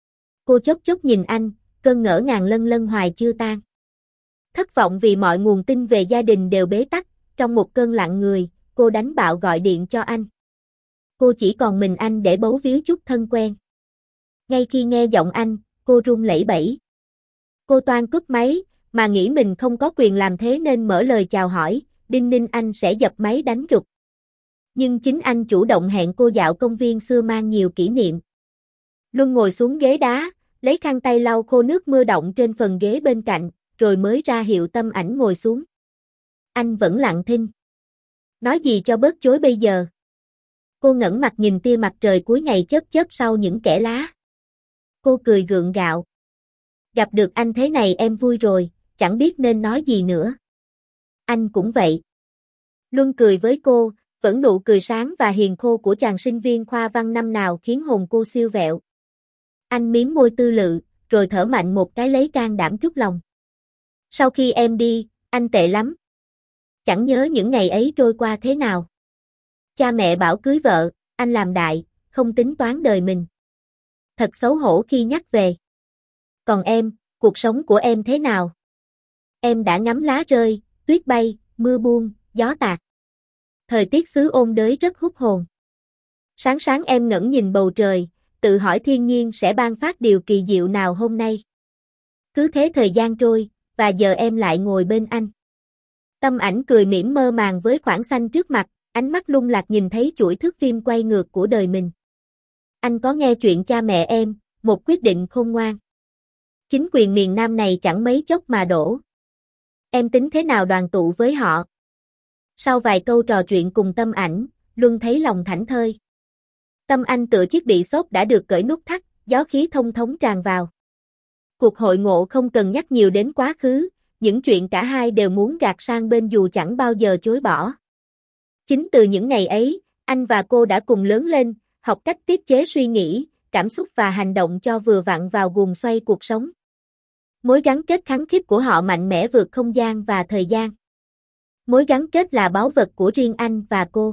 Cô chốc chốc nhìn anh, cơn ngỡ ngàng lân lân hoài chưa tan. Thất vọng vì mọi nguồn tin về gia đình đều bế tắc, trong một cơn lặng người, cô đánh bạo gọi điện cho anh. Cô chỉ còn mình anh để bấu víu chút thân quen. Ngay khi nghe giọng anh, cô run lẩy bẩy. Cô toan cúp máy, mà nghĩ mình không có quyền làm thế nên mở lời chào hỏi, đinh ninh anh sẽ dập máy đánh rụt. Nhưng chính anh chủ động hẹn cô dạo công viên xưa mang nhiều kỷ niệm. Luân ngồi xuống ghế đá, lấy khăn tay lau khô nước mưa đọng trên phần ghế bên cạnh, rồi mới ra hiệu Tâm Ảnh ngồi xuống. Anh vẫn lặng thinh. Nói gì cho bớt chối bây giờ? Cô ngẩng mặt nhìn tia mặt trời cuối ngày chớp chớp sau những kẽ lá. Cô cười gượng gạo. Gặp được anh thế này em vui rồi, chẳng biết nên nói gì nữa. Anh cũng vậy. Luân cười với cô, vẫn nụ cười sáng và hiền khô của chàng sinh viên khoa văn năm nào khiến hồn cô siêu vẹo. Anh mím môi tư lự, rồi thở mạnh một cái lấy can đảm trút lòng. Sau khi em đi, anh tệ lắm. Chẳng nhớ những ngày ấy trôi qua thế nào. Cha mẹ bảo cưới vợ, anh làm đại, không tính toán đời mình. Thật xấu hổ khi nhắc về. Còn em, cuộc sống của em thế nào? Em đã ngắm lá rơi, tuyết bay, mưa buông, gió tạt. Thời tiết xứ ôn đới rất hút hồn. Sáng sáng em ngẩng nhìn bầu trời, tự hỏi thiên nhiên sẽ ban phát điều kỳ diệu nào hôm nay. Cứ thế thời gian trôi, và giờ em lại ngồi bên anh. Tâm Ảnh cười mỉm mơ màng với khoảng xanh trước mặt, ánh mắt lung lạc nhìn thấy chuỗi thước phim quay ngược của đời mình. Anh có nghe chuyện cha mẹ em, một quyết định khôn ngoan. Chính quyền miền Nam này chẳng mấy chốc mà đổ. Em tính thế nào đoàn tụ với họ? Sau vài câu trò chuyện cùng Tâm Ảnh, Luân thấy lòng thảnh thơi. Tâm anh tựa chiếc bị xốp đã được cởi nút thắt, gió khí thông thống tràn vào. Cuộc hội ngộ không cần nhắc nhiều đến quá khứ, những chuyện cả hai đều muốn gạt sang bên dù chẳng bao giờ chối bỏ. Chính từ những ngày ấy, anh và cô đã cùng lớn lên, học cách tiết chế suy nghĩ, cảm xúc và hành động cho vừa vặn vào guồng xoay cuộc sống. Mối gắn kết khăng khít của họ mạnh mẽ vượt không gian và thời gian. Mối gắn kết là báu vật của riêng anh và cô.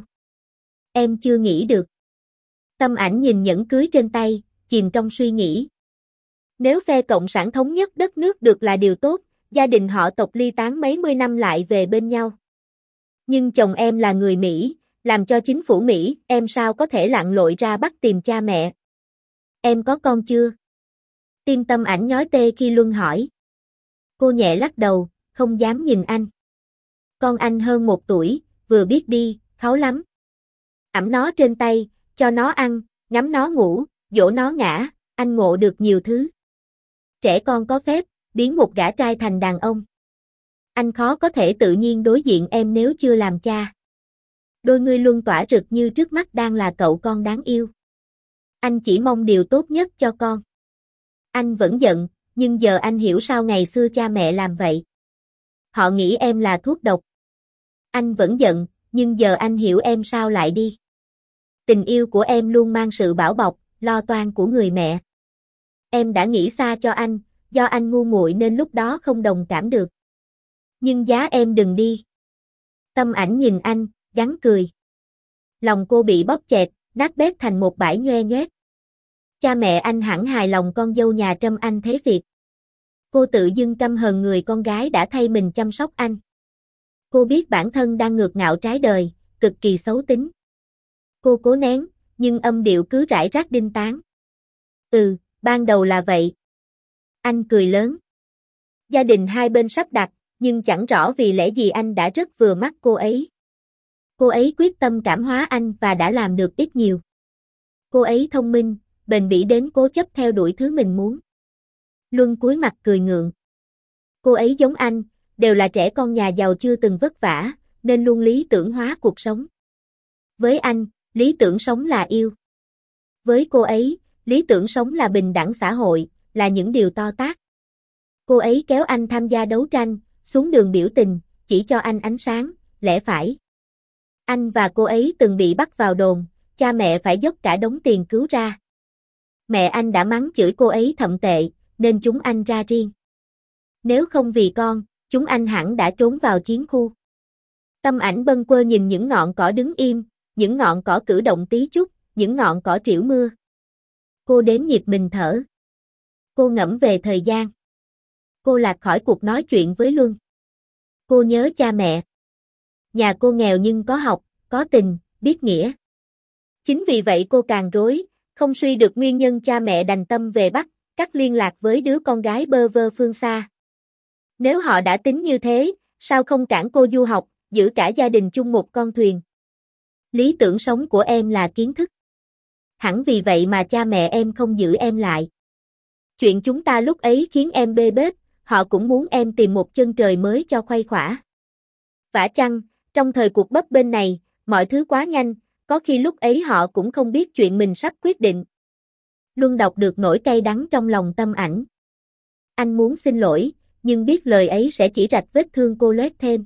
Em chưa nghĩ được. Tâm Ảnh nhìn nhẫn cưới trên tay, chìm trong suy nghĩ. Nếu phe cộng sản thống nhất đất nước được là điều tốt, gia đình họ tộc ly tán mấy mươi năm lại về bên nhau. Nhưng chồng em là người Mỹ, làm cho chính phủ Mỹ, em sao có thể lặn lội ra bắt tìm cha mẹ? Em có con chưa? Tim Tâm Ảnh nhói tê khi Luân hỏi. Cô nhẹ lắc đầu, không dám nhìn anh. Con anh hơn một tuổi, vừa biết đi, kháu lắm. Ẵm nó trên tay, cho nó ăn, ngắm nó ngủ, dỗ nó ngã, anh ngộ được nhiều thứ. Trẻ con có phép, biến một gã trai thành đàn ông. Anh khó có thể tự nhiên đối diện em nếu chưa làm cha. Đôi ngươi Luân tỏa rực như trước mắt đang là cậu con đáng yêu. Anh chỉ mong điều tốt nhất cho con. Anh vẫn giận, nhưng giờ anh hiểu sao ngày xưa cha mẹ làm vậy. Họ nghĩ em là thuốc độc. Anh vẫn giận, nhưng giờ anh hiểu em sao lại đi. Tình yêu của em luôn mang sự bảo bọc, lo toan của người mẹ. Em đã nghĩ xa cho anh, do anh ngu muội nên lúc đó không đồng cảm được. Nhưng giá em đừng đi. Tâm Ảnh nhìn anh, gắn cười. Lòng cô bị bóp chẹt, nát bét thành một bãi nhoe nhoét. Cha mẹ anh hẳn hài lòng con dâu nhà Trâm Anh thế việc. Cô tự dưng căm hờn người con gái đã thay mình chăm sóc anh. Cô biết bản thân đang ngược ngạo trái đời, cực kỳ xấu tính. Cô cố nén, nhưng âm điệu cứ rải rác đinh tán. Ừ, ban đầu là vậy. Anh cười lớn. Gia đình hai bên sắp đặt, nhưng chẳng rõ vì lẽ gì anh đã rất vừa mắt cô ấy. Cô ấy quyết tâm cảm hóa anh và đã làm được ít nhiều. Cô ấy thông minh, bền bỉ đến cố chấp theo đuổi thứ mình muốn. Luân cúi mặt cười ngượng. Cô ấy giống anh, đều là trẻ con nhà giàu chưa từng vất vả, nên luôn lý tưởng hóa cuộc sống. Với anh, lý tưởng sống là yêu. Với cô ấy, lý tưởng sống là bình đẳng xã hội, là những điều to tát. Cô ấy kéo anh tham gia đấu tranh, xuống đường biểu tình, chỉ cho anh ánh sáng, lẽ phải. Anh và cô ấy từng bị bắt vào đồn, cha mẹ phải dốc cả đống tiền cứu ra. Mẹ anh đã mắng chửi cô ấy thậm tệ, nên chúng anh ra riêng. Nếu không vì con, chúng anh hẳn đã trốn vào chiến khu. Tâm Ảnh bâng quơ nhìn những ngọn cỏ đứng im, những ngọn cỏ cử động tí chút, những ngọn cỏ trĩu mưa. Cô đếm nhịp mình thở. Cô ngẫm về thời gian. Cô lạc khỏi cuộc nói chuyện với Luân. Cô nhớ cha mẹ. Nhà cô nghèo nhưng có học, có tình, biết nghĩa. Chính vì vậy cô càng rối, không suy được nguyên nhân cha mẹ đành tâm về Bắc, cắt liên lạc với đứa con gái bơ vơ phương xa. Nếu họ đã tính như thế, sao không cản cô du học, giữ cả gia đình chung một con thuyền? Lý tưởng sống của em là kiến thức. Hẳn vì vậy mà cha mẹ em không giữ em lại. Chuyện chúng ta lúc ấy khiến em bê bết, họ cũng muốn em tìm một chân trời mới cho khuây khỏa. Vả chăng, trong thời cuộc bấp bênh này, mọi thứ quá nhanh, có khi lúc ấy họ cũng không biết chuyện mình sắp quyết định. Luân đọc được nỗi cay đắng trong lòng Tâm Ảnh. Anh muốn xin lỗi, nhưng biết lời ấy sẽ chỉ rạch vết thương cô loét thêm.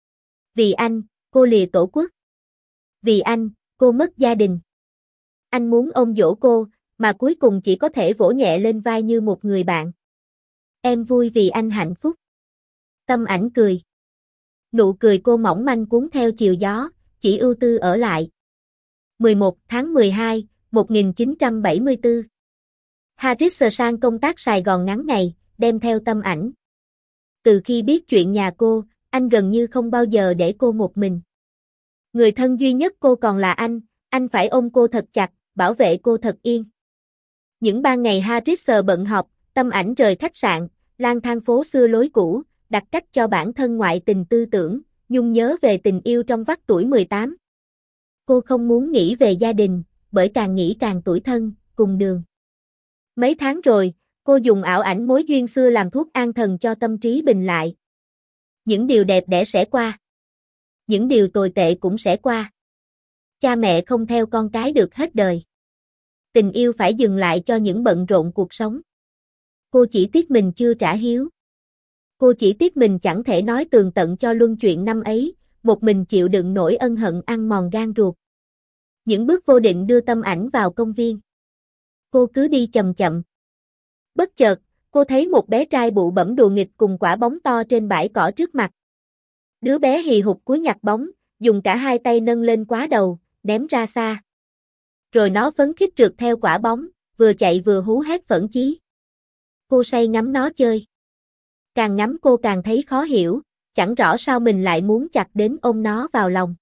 Vì anh, cô lìa tổ quốc. Vì anh, cô mất gia đình. Anh muốn ôm dỗ cô, mà cuối cùng chỉ có thể vỗ nhẹ lên vai như một người bạn. Em vui vì anh hạnh phúc. Tâm Ảnh cười. Nụ cười cô mỏng manh cuốn theo chiều gió, chỉ ưu tư ở lại. mười một tháng mười hai, một nghìn chín trăm bảy mươi tư. Harris sang công tác Sài Gòn ngắn ngày, đem theo Tâm Ảnh. Từ khi biết chuyện nhà cô, anh gần như không bao giờ để cô một mình. Người thân duy nhất cô còn là anh, anh phải ôm cô thật chặt, bảo vệ cô thật yên. Những ban ngày Harris bận họp, Tâm Ảnh rời khách sạn, lang thang phố xưa lối cũ, đặt cách cho bản thân ngoại tình tư tưởng, nhung nhớ về tình yêu trong vắt tuổi mười tám. Cô không muốn nghĩ về gia đình, bởi càng nghĩ càng tủi thân, cùng đường. Mấy tháng rồi, cô dùng ảo ảnh mối duyên xưa làm thuốc an thần cho tâm trí bình lại. Những điều đẹp đẽ sẽ qua. Những điều tồi tệ cũng sẽ qua. Cha mẹ không theo con cái được hết đời. Tình yêu phải dừng lại cho những bận rộn cuộc sống. Cô chỉ tiếc mình chưa trả hiếu. Cô chỉ tiếc mình chẳng thể nói tường tận cho Luân chuyện năm ấy, một mình chịu đựng nỗi ân hận ăn mòn gan ruột. Những bước vô định đưa Tâm Ảnh vào công viên. Cô cứ đi chậm chậm. Bất chợt, cô thấy một bé trai bụ bẫm đùa nghịch cùng quả bóng to trên bãi cỏ trước mặt. Đứa bé hì hục cúi nhặt bóng, dùng cả hai tay nâng lên quá đầu, ném ra xa. Rồi nó phấn khích trượt theo quả bóng, vừa chạy vừa hú hét phẫn chí. Cô say ngắm nó chơi. Càng ngắm cô càng thấy khó hiểu, chẳng rõ sao mình lại muốn chặt đến ôm nó vào lòng.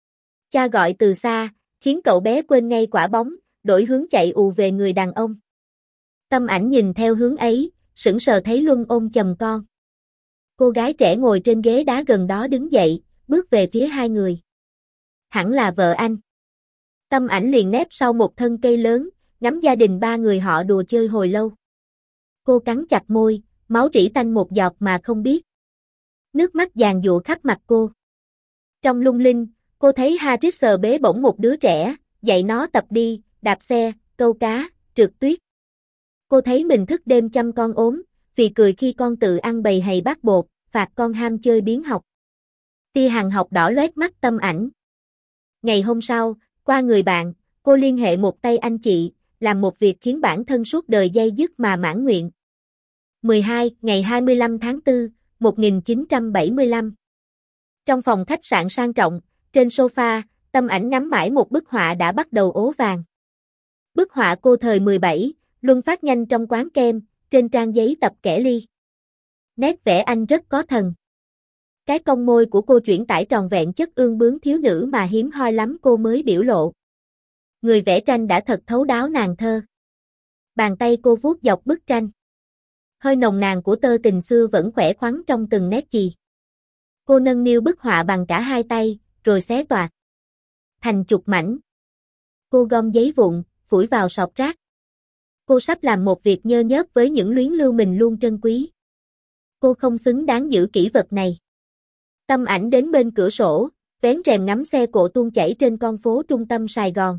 Cha gọi từ xa, khiến cậu bé quên ngay quả bóng, đổi hướng chạy ù về người đàn ông. Tâm Ảnh nhìn theo hướng ấy, sững sờ thấy Luân ôm chầm con. Cô gái trẻ ngồi trên ghế đá gần đó đứng dậy, bước về phía hai người. Hẳn là vợ anh. Tâm Ảnh liền nép sau một thân cây lớn, ngắm gia đình ba người họ đùa chơi hồi lâu. Cô cắn chặt môi, máu rỉ tanh một giọt mà không biết. Nước mắt giàn giụa khắp mặt cô. Trong lung linh, cô thấy Harris bế bổng một đứa trẻ, dạy nó tập đi, đạp xe, câu cá, trượt tuyết. Cô thấy mình thức đêm chăm con ốm, vì cười khi con tự ăn bầy hầy bát bột, phạt con ham chơi biếng học. Tia hằng học đỏ loét mắt Tâm Ảnh. Ngày hôm sau, qua người bạn, cô liên hệ một tay anh chị, làm một việc khiến bản thân suốt đời day dứt mà mãn nguyện. mười hai, ngày hai mươi lăm tháng tư, một nghìn chín trăm bảy mươi lăm. Trong phòng khách sạn sang trọng, trên sofa, Tâm Ảnh ngắm mãi một bức họa đã bắt đầu ố vàng. Bức họa cô thời mười bảy, Luân phát nhanh trong quán kem, trên trang giấy tập kẻ ly. Nét vẽ anh rất có thần. Cái cong môi của cô chuyển tải tròn vẹn chất ương bướng thiếu nữ mà hiếm hoi lắm cô mới biểu lộ. Người vẽ tranh đã thật thấu đáo nàng thơ. Bàn tay cô vuốt dọc bức tranh. Hơi nồng nàn của tơ tình xưa vẫn khỏe khoắn trong từng nét chì. Cô nâng niu bức họa bằng cả hai tay, rồi xé toạc thành chục mảnh. Cô gom giấy vụn, phủi vào sọt rác. Cô sắp làm một việc nhơ nhớp với những luyến lưu mình luôn trân quý. Cô không xứng đáng giữ kỷ vật này. Tâm Ảnh đến bên cửa sổ, vén rèm ngắm xe cộ tuôn chảy trên con phố trung tâm Sài Gòn.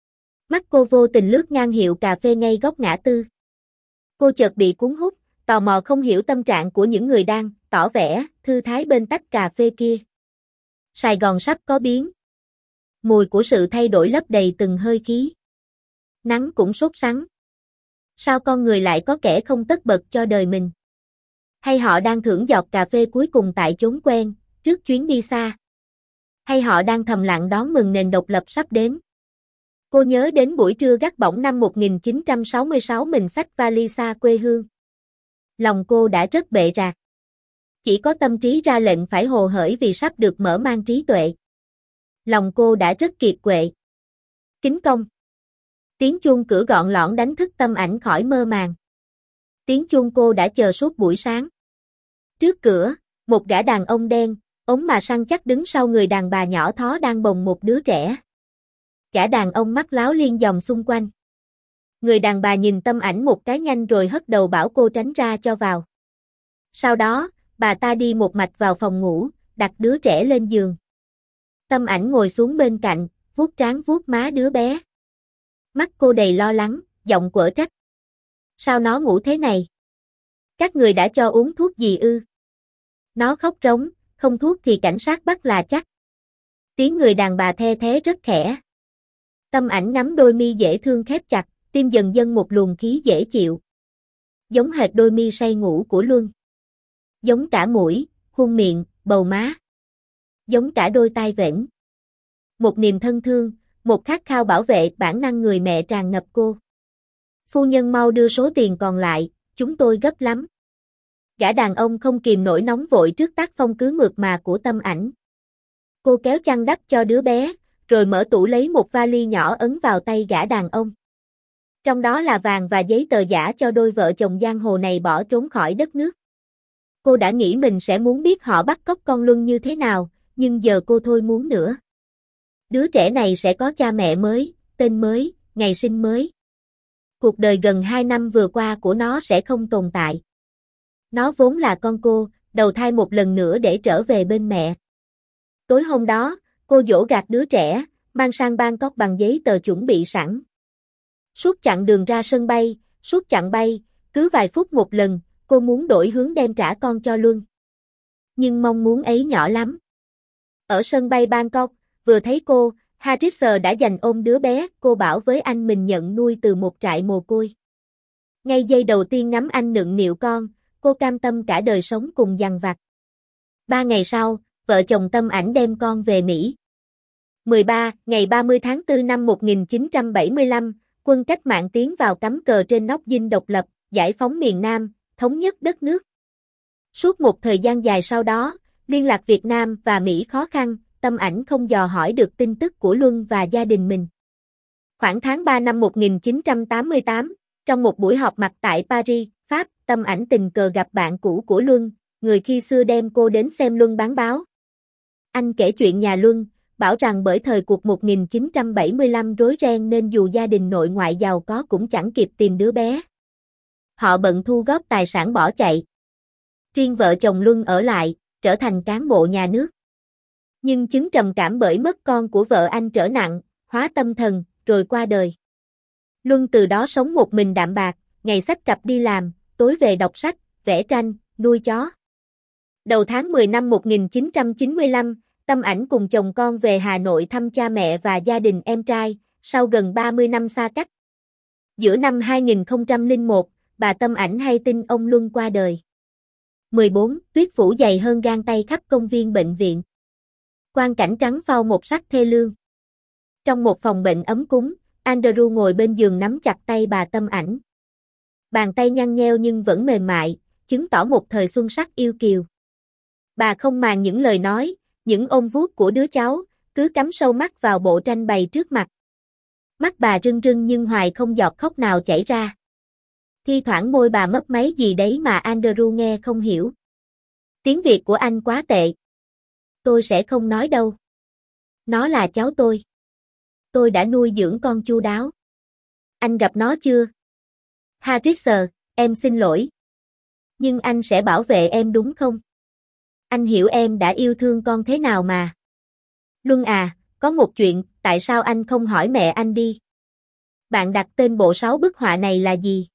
Mắt cô vô tình lướt ngang hiệu cà phê ngay góc ngã tư. Cô chợt bị cuốn hút, tò mò không hiểu tâm trạng của những người đang tỏ vẻ thư thái bên tách cà phê kia. Sài Gòn sắp có biến. Mùi của sự thay đổi lấp đầy từng hơi khí. Nắng cũng sốt sắng. Sao con người lại có kẻ không tất bật cho đời mình? Hay họ đang thưởng giọt cà phê cuối cùng tại chốn quen, trước chuyến đi xa? Hay họ đang thầm lặng đón mừng nền độc lập sắp đến? Cô nhớ đến buổi trưa gắt bỏng năm một nghìn chín trăm sáu mươi sáu mình xách vali xa quê hương. Lòng cô đã rất bệ rạc. Chỉ có tâm trí ra lệnh phải hồ hởi vì sắp được mở mang trí tuệ. Lòng cô đã rất kiệt quệ. Kính công. Tiếng chuông cửa gọn lõn đánh thức Tâm Ảnh khỏi mơ màng. Tiếng chuông cô đã chờ suốt buổi sáng. Trước cửa, một gã đàn ông đen, ốm mà săn chắc đứng sau người đàn bà nhỏ thó đang bồng một đứa trẻ. Gã đàn ông mắt láo liên dòng xung quanh. Người đàn bà nhìn Tâm Ảnh một cái nhanh rồi hất đầu bảo cô tránh ra cho vào. Sau đó, bà ta đi một mạch vào phòng ngủ, đặt đứa trẻ lên giường. Tâm Ảnh ngồi xuống bên cạnh, vuốt trán vuốt má đứa bé. Mắt cô đầy lo lắng, giọng quở trách. Sao nó ngủ thế này? Các người đã cho uống thuốc gì ư? Nó khóc rống, không thuốc thì cảnh sát bắt là chắc. Tiếng người đàn bà the thé rất khẽ. Tâm Ảnh ngắm đôi mi dễ thương khép chặt, tim dần dâng một luồng khí dễ chịu. Giống hệt đôi mi say ngủ của Luân. Giống cả mũi, khuôn miệng, bầu má. Giống cả đôi tai vểnh. Một niềm thân thương, một khát khao bảo vệ bản năng người mẹ tràn ngập cô. Phu nhân mau đưa số tiền còn lại, chúng tôi gấp lắm. Gã đàn ông không kìm nổi nóng vội trước tác phong cứ mượt mà của Tâm Ảnh. Cô kéo chăn đắp cho đứa bé, rồi mở tủ lấy một vali nhỏ ấn vào tay gã đàn ông. Trong đó là vàng và giấy tờ giả cho đôi vợ chồng giang hồ này bỏ trốn khỏi đất nước. Cô đã nghĩ mình sẽ muốn biết họ bắt cóc con Luân như thế nào, nhưng giờ cô thôi muốn nữa. Đứa trẻ này sẽ có cha mẹ mới, tên mới, ngày sinh mới. Cuộc đời gần hai năm vừa qua của nó sẽ không tồn tại. Nó vốn là con cô, đầu thai một lần nữa để trở về bên mẹ. Tối hôm đó, cô dỗ gạt đứa trẻ, mang sang Bangkok bằng giấy tờ chuẩn bị sẵn. Suốt chặng đường ra sân bay, suốt chặng bay, cứ vài phút một lần, cô muốn đổi hướng đem trả con cho Luân. Nhưng mong muốn ấy nhỏ lắm. Ở sân bay Bangkok, vừa thấy cô, Harrison đã giành ôm đứa bé, cô bảo với anh mình nhận nuôi từ một trại mồ côi. Ngay giây đầu tiên ngắm anh nựng nịu con, cô cam tâm cả đời sống cùng dằn vặt. Ba ngày sau, vợ chồng Tâm Ảnh đem con về Mỹ. mười ba, ngày ba mươi tháng tư năm một nghìn chín trăm bảy mươi lăm, quân cách mạng tiến vào cắm cờ trên nóc dinh độc lập, giải phóng miền Nam, thống nhất đất nước. Suốt một thời gian dài sau đó, liên lạc Việt Nam và Mỹ khó khăn, Tâm Ảnh không dò hỏi được tin tức của Luân và gia đình mình. Khoảng tháng ba năm một nghìn chín trăm tám mươi tám, trong một buổi họp mặt tại Paris, Pháp, Tâm Ảnh tình cờ gặp bạn cũ của Luân, người khi xưa đem cô đến xem Luân bán báo. Anh kể chuyện nhà Luân, bảo rằng bởi thời cuộc một nghìn chín trăm bảy mươi lăm rối ren nên dù gia đình nội ngoại giàu có cũng chẳng kịp tìm đứa bé. Họ bận thu góp tài sản bỏ chạy. Riêng vợ chồng Luân ở lại, trở thành cán bộ nhà nước. Nhưng chứng trầm cảm bởi mất con của vợ anh trở nặng, hóa tâm thần, rồi qua đời. Luân từ đó sống một mình đạm bạc, ngày xách cặp đi làm, tối về đọc sách, vẽ tranh, nuôi chó. Đầu tháng mười năm một nghìn chín trăm chín mươi lăm, Tâm Ảnh cùng chồng con về Hà Nội thăm cha mẹ và gia đình em trai, sau gần ba mươi năm xa cách. Giữa năm hai nghìn không trăm lẻ một, bà Tâm Ảnh hay tin ông Luân qua đời. mười bốn. Tuyết phủ dày hơn gang tay khắp công viên bệnh viện. Quang cảnh trắng phau một sắc thê lương. Trong một phòng bệnh ấm cúng, Andrew ngồi bên giường nắm chặt tay bà Tâm Ảnh. Bàn tay nhăn nheo nhưng vẫn mềm mại, chứng tỏ một thời xuân sắc yêu kiều. Bà không màng những lời nói, những ôm vuốt của đứa cháu, cứ cắm sâu mắt vào bộ tranh bày trước mặt. Mắt bà rưng rưng nhưng hoài không giọt khóc nào chảy ra. Thi thoảng môi bà mấp máy gì đấy mà Andrew nghe không hiểu. Tiếng Việt của anh quá tệ. Tôi sẽ không nói đâu. Nó là cháu tôi. Tôi đã nuôi dưỡng con chu đáo. Anh gặp nó chưa? Harrison, em xin lỗi. Nhưng anh sẽ bảo vệ em đúng không? Anh hiểu em đã yêu thương con thế nào mà. Luân à, có một chuyện, tại sao anh không hỏi mẹ anh đi? Bạn đặt tên bộ sáu bức họa này là gì?